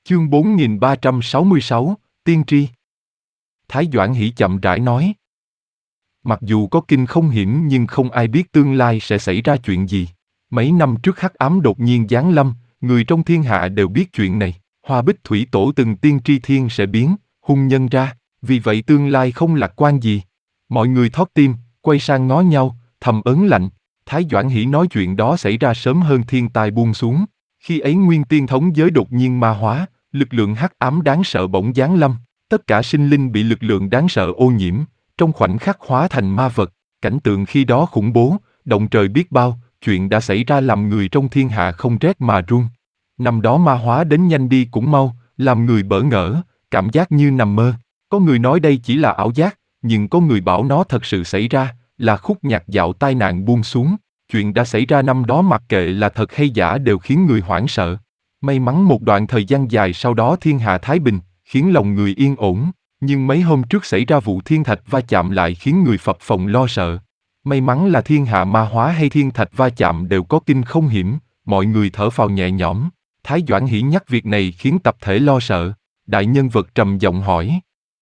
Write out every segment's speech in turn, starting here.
Chương 4366, Tiên tri. Thái Doãn Hỷ chậm rãi nói. Mặc dù có kinh không hiểm nhưng không ai biết tương lai sẽ xảy ra chuyện gì. Mấy năm trước hắc ám đột nhiên giáng lâm, người trong thiên hạ đều biết chuyện này. Hoa Bích Thủy Tổ từng tiên tri thiên sẽ biến, hung nhân ra, vì vậy tương lai không lạc quan gì. Mọi người thót tim, quay sang ngó nhau, thầm ớn lạnh. Thái Doãn Hỷ nói chuyện đó xảy ra sớm hơn thiên tai buông xuống. Khi ấy nguyên tiên thống giới đột nhiên ma hóa, lực lượng hắc ám đáng sợ bỗng giáng lâm, tất cả sinh linh bị lực lượng đáng sợ ô nhiễm, trong khoảnh khắc hóa thành ma vật. Cảnh tượng khi đó khủng bố, động trời biết bao, chuyện đã xảy ra làm người trong thiên hạ không rét mà run. Năm đó ma hóa đến nhanh đi cũng mau, làm người bỡ ngỡ, cảm giác như nằm mơ. Có người nói đây chỉ là ảo giác, nhưng có người bảo nó thật sự xảy ra, là khúc nhạc dạo tai nạn buông xuống. Chuyện đã xảy ra năm đó mặc kệ là thật hay giả đều khiến người hoảng sợ. May mắn một đoạn thời gian dài sau đó thiên hạ thái bình, khiến lòng người yên ổn. Nhưng mấy hôm trước xảy ra vụ thiên thạch va chạm lại khiến người phập phồng lo sợ. May mắn là thiên hạ ma hóa hay thiên thạch va chạm đều có kinh không hiểm, mọi người thở phào nhẹ nhõm. Thái Doãn Hỷ nhắc việc này khiến tập thể lo sợ. Đại nhân vật trầm giọng hỏi.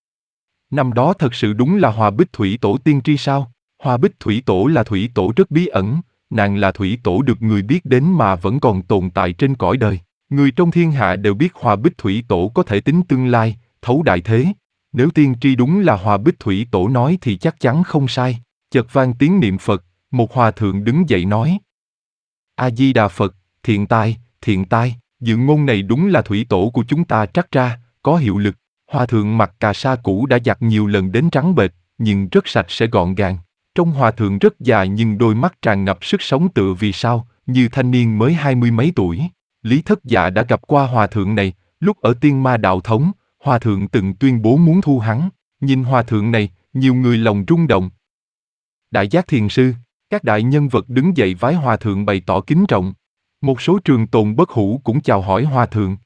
Năm đó thật sự đúng là Hoa Bích Thủy Tổ tiên tri sao? Hoa Bích Thủy Tổ là thủy tổ rất bí ẩn, nàng là thủy tổ được người biết đến mà vẫn còn tồn tại trên cõi đời. Người trong thiên hạ đều biết Hoa Bích Thủy Tổ có thể tính tương lai, thấu đại thế. Nếu tiên tri đúng là Hoa Bích Thủy Tổ nói thì chắc chắn không sai. Chợt vang tiếng niệm Phật, một hòa thượng đứng dậy nói. A-di-đà Phật, thiện tai, dự ngôn này đúng là thủy tổ của chúng ta trắc ra, có hiệu lực. Hòa thượng mặc cà sa cũ đã giặt nhiều lần đến trắng bệch, nhưng rất sạch sẽ gọn gàng. Trông hòa thượng rất già nhưng đôi mắt tràn ngập sức sống tựa vì sao, như thanh niên mới 20 mấy tuổi. Lý Thất Dạ đã gặp qua hòa thượng này, lúc ở Tiên Ma Đạo Thống, hòa thượng từng tuyên bố muốn thu hắn. Nhìn hòa thượng này, nhiều người lòng rung động. Đại Giác Thiền Sư, các đại nhân vật đứng dậy vái hòa thượng bày tỏ kính trọng. Một số trường tồn bất hủ cũng chào hỏi hòa thượng.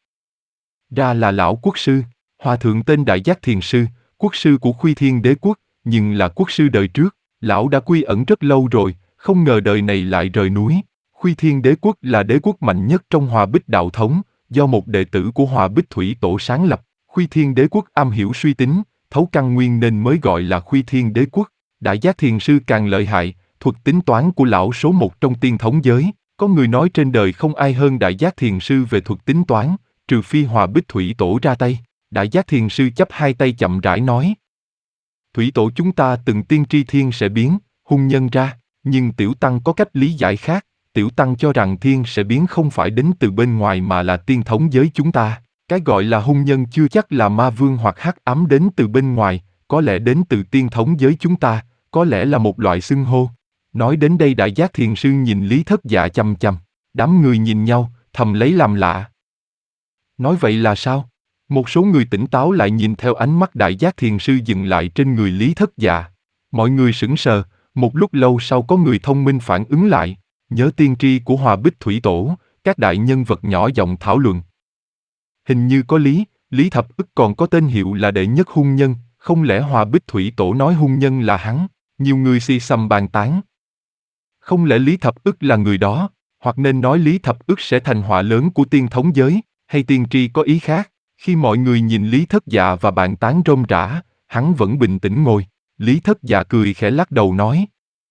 Ra là lão quốc sư, hòa thượng tên Đại Giác Thiền Sư, quốc sư của Khuy Thiên Đế Quốc, nhưng là quốc sư đời trước. Lão đã quy ẩn rất lâu rồi, không ngờ đời này lại rời núi. Khuy Thiên Đế Quốc là đế quốc mạnh nhất trong Hoa Bích Đạo Thống, do một đệ tử của Hoa Bích Thủy Tổ sáng lập. Khuy Thiên Đế Quốc am hiểu suy tính, thấu căn nguyên nên mới gọi là Khuy Thiên Đế Quốc. Đại Giác Thiền Sư càng lợi hại, thuật tính toán của lão số một trong tiên thống giới. Có người nói trên đời không ai hơn Đại Giác Thiền Sư về thuật tính toán, trừ phi Hoa Bích Thủy Tổ ra tay. Đại Giác Thiền Sư chắp hai tay chậm rãi nói. Thủy tổ chúng ta từng tiên tri thiên sẽ biến, hung nhân ra, nhưng Tiểu Tăng có cách lý giải khác. Tiểu Tăng cho rằng thiên sẽ biến không phải đến từ bên ngoài mà là tiên thống giới chúng ta. Cái gọi là hung nhân chưa chắc là ma vương hoặc hắc ám đến từ bên ngoài, có lẽ đến từ tiên thống giới chúng ta, có lẽ là một loại xưng hô. Nói đến đây Đại Giác Thiền Sư nhìn Lý Thất Dạ chằm chằm, đám người nhìn nhau, thầm lấy làm lạ. Nói vậy là sao? Một số người tỉnh táo lại nhìn theo ánh mắt Đại Giác Thiền Sư dừng lại trên người Lý Thất Dạ. Mọi người sững sờ, một lúc lâu sau có người thông minh phản ứng lại. Nhớ tiên tri của Hoa Bích Thủy Tổ, các đại nhân vật nhỏ giọng thảo luận. Hình như có Lý Thập Ức còn có tên hiệu là đệ nhất hung nhân, không lẽ Hoa Bích Thủy Tổ nói hung nhân là hắn? Nhiều người xì xầm bàn tán. Không lẽ Lý Thập Ức là người đó, hoặc nên nói Lý Thập Ức sẽ thành họa lớn của tiên thống giới, hay tiên tri có ý khác? Khi mọi người nhìn Lý Thất Dạ và bàn tán rôm rả, hắn vẫn bình tĩnh ngồi. Lý Thất Dạ cười khẽ lắc đầu nói.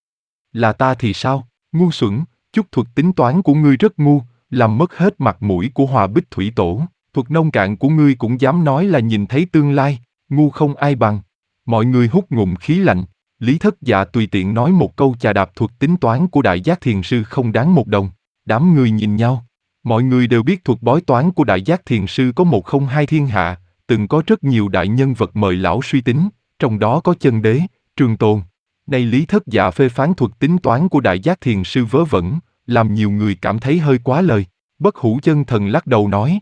Là ta thì sao? Ngu xuẩn, chút thuật tính toán của ngươi rất ngu, làm mất hết mặt mũi của Hoa Bích Thủy Tổ. Thuật nông cạn của ngươi cũng dám nói là nhìn thấy tương lai, ngu không ai bằng. Mọi người hút ngụm khí lạnh. Lý Thất Dạ tùy tiện nói một câu chà đạp thuật tính toán của Đại Giác Thiền Sư không đáng một đồng. Đám người nhìn nhau. Mọi người đều biết thuật bói toán của Đại Giác Thiền Sư có 102 thiên hạ, từng có rất nhiều đại nhân vật mời lão suy tính, trong đó có Chân Đế, Trường Tồn. Nay Lý Thất Dạ phê phán thuật tính toán của Đại Giác Thiền Sư vớ vẩn, làm nhiều người cảm thấy hơi quá lời. Bất Hủ Chân Thần lắc đầu nói.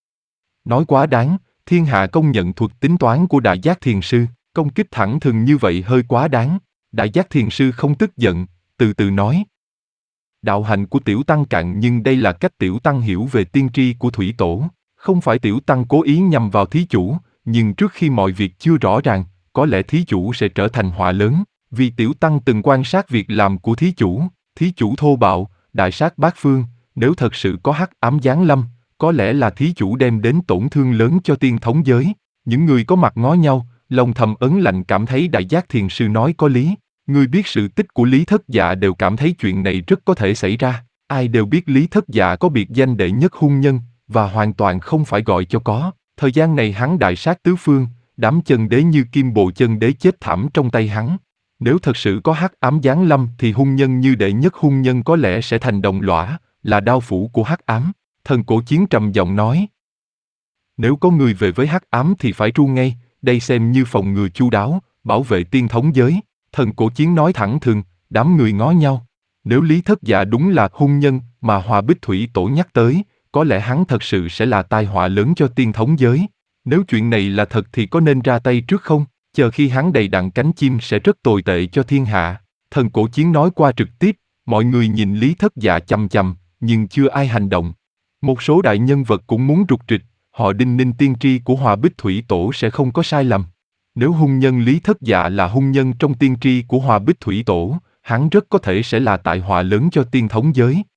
Nói quá đáng, thiên hạ công nhận thuật tính toán của Đại Giác Thiền Sư, công kích thẳng thừng như vậy hơi quá đáng. Đại Giác Thiền Sư không tức giận, từ từ nói. Đạo hạnh của Tiểu Tăng cạn nhưng đây là cách Tiểu Tăng hiểu về tiên tri của Thủy Tổ. Không phải Tiểu Tăng cố ý nhằm vào thí chủ, nhưng trước khi mọi việc chưa rõ ràng, có lẽ thí chủ sẽ trở thành họa lớn. Vì Tiểu Tăng từng quan sát việc làm của thí chủ thô bạo, đại sát bát phương, nếu thật sự có hắc ám giáng lâm, có lẽ là thí chủ đem đến tổn thương lớn cho tiên thống giới. Những người có mặt ngó nhau, lòng thầm ớn lạnh cảm thấy Đại Giác Thiền Sư nói có lý. Người biết sự tích của Lý Thất Dạ đều cảm thấy chuyện này rất có thể xảy ra. Ai đều biết Lý Thất Dạ có biệt danh đệ nhất hung nhân, và hoàn toàn không phải gọi cho có. Thời gian này hắn đại sát tứ phương, đám chân đế như Kim Bồ Chân Đế chết thảm trong tay hắn. Nếu thật sự có hắc ám giáng lâm thì hung nhân như đệ nhất hung nhân có lẽ sẽ thành đồng lõa, là đao phủ của hắc ám. Thần Cổ Chiến trầm giọng nói. Nếu có người về với hắc ám thì phải tru ngay, đây xem như phòng ngừa chu đáo, bảo vệ tiên thống giới. Thần Cổ Chiến nói thẳng thừng, đám người ngó nhau. Nếu Lý Thất Dạ đúng là hung nhân mà Hòa Bích Thủy Tổ nhắc tới, có lẽ hắn thật sự sẽ là tai họa lớn cho tiên thống giới. Nếu chuyện này là thật thì có nên ra tay trước không? Chờ khi hắn đầy đặn cánh chim sẽ rất tồi tệ cho thiên hạ. Thần Cổ Chiến nói qua trực tiếp, mọi người nhìn Lý Thất Dạ chằm chằm, nhưng chưa ai hành động. Một số đại nhân vật cũng muốn rục rịch, họ đinh ninh tiên tri của Hòa Bích Thủy Tổ sẽ không có sai lầm. Nếu hung nhân Lý Thất Dạ là hung nhân trong tiên tri của Hòa Bích Thủy Tổ, hắn rất có thể sẽ là tai họa lớn cho tiên thống giới.